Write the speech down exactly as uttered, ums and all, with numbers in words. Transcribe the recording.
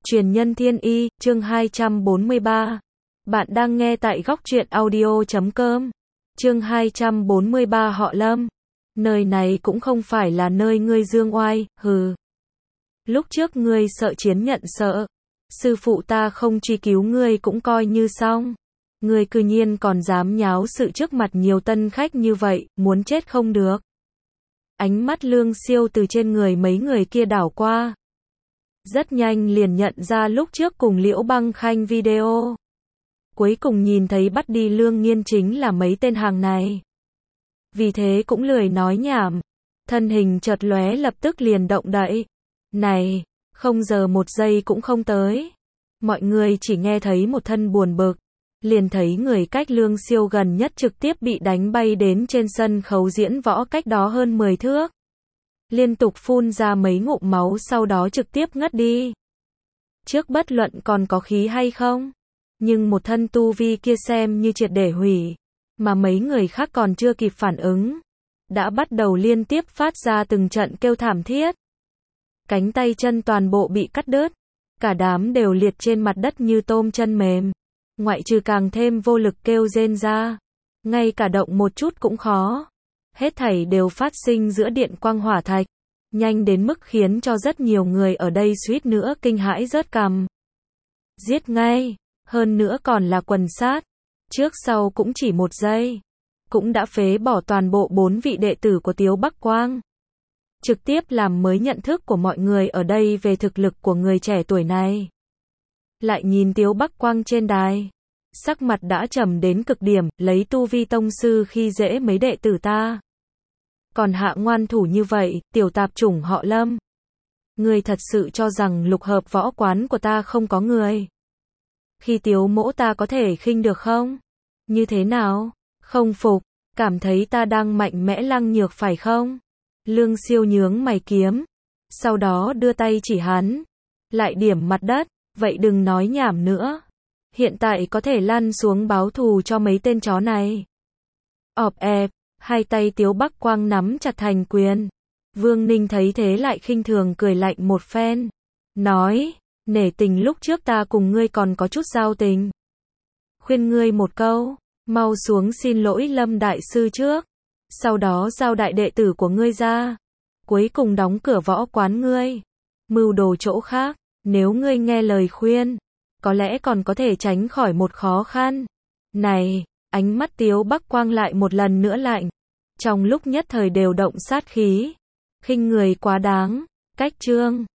Truyền nhân thiên y, chương hai trăm bốn mươi ba. Bạn đang nghe tại góc truyện audio chấm com. Chương hai trăm bốn mươi ba họ Lâm. Nơi này cũng không phải là nơi ngươi dương oai, hừ. Lúc trước ngươi sợ chiến nhận sợ. Sư phụ ta không truy cứu ngươi cũng coi như xong. Ngươi cư nhiên còn dám nháo sự trước mặt nhiều tân khách như vậy, muốn chết không được. Ánh mắt Lương Siêu từ trên người mấy người kia đảo qua. Rất nhanh liền nhận ra lúc trước cùng Liễu Băng Khanh video. Cuối cùng nhìn thấy bắt đi Lương Nghiên chính là mấy tên hàng này. Vì thế cũng lười nói nhảm. Thân hình chợt lóe lập tức liền động đậy. Này, không giờ một giây cũng không tới. Mọi người chỉ nghe thấy một thân buồn bực. Liền thấy người cách Lương Siêu gần nhất trực tiếp bị đánh bay đến trên sân khấu diễn võ cách đó hơn mười thước. Liên tục phun ra mấy ngụm máu sau đó trực tiếp ngất đi. Trước bất luận còn có khí hay không, nhưng một thân tu vi kia xem như triệt để hủy, mà mấy người khác còn chưa kịp phản ứng, đã bắt đầu liên tiếp phát ra từng trận kêu thảm thiết. Cánh tay chân toàn bộ bị cắt đứt, cả đám đều liệt trên mặt đất như tôm chân mềm, ngoại trừ càng thêm vô lực kêu rên ra, ngay cả động một chút cũng khó. Hết thảy đều phát sinh giữa điện quang hỏa thạch, nhanh đến mức khiến cho rất nhiều người ở đây suýt nữa kinh hãi rớt cằm. Giết ngay, hơn nữa còn là quần sát, trước sau cũng chỉ một giây, cũng đã phế bỏ toàn bộ bốn vị đệ tử của Tiếu Bắc Quang. Trực tiếp làm mới nhận thức của mọi người ở đây về thực lực của người trẻ tuổi này. Lại nhìn Tiếu Bắc Quang trên đài, sắc mặt đã trầm đến cực điểm, lấy tu vi tông sư khi dễ mấy đệ tử ta. Còn hạ ngoan thủ như vậy, tiểu tạp chủng họ Lâm. Ngươi thật sự cho rằng lục hợp võ quán của ta không có người. Khi Tiếu mỗ ta có thể khinh được không? Như thế nào? Không phục, cảm thấy ta đang mạnh mẽ lăng nhược phải không? Lương Siêu nhướng mày kiếm, sau đó đưa tay chỉ hắn, lại điểm mặt đất, vậy đừng nói nhảm nữa. Hiện tại có thể lăn xuống báo thù cho mấy tên chó này. Ọp ẹp. Hai tay Tiếu Bắc Quang nắm chặt thành quyền. Vương Ninh thấy thế lại khinh thường cười lạnh một phen. Nói, nể tình lúc trước ta cùng ngươi còn có chút giao tình. Khuyên ngươi một câu, mau xuống xin lỗi Lâm Đại Sư trước. Sau đó giao đại đệ tử của ngươi ra. Cuối cùng đóng cửa võ quán ngươi. Mưu đồ chỗ khác, nếu ngươi nghe lời khuyên, có lẽ còn có thể tránh khỏi một khó khăn. Này, ánh mắt Tiếu Bắc Quang lại một lần nữa lạnh. Trong lúc nhất thời đều động sát khí. Khinh người quá đáng, cách chương.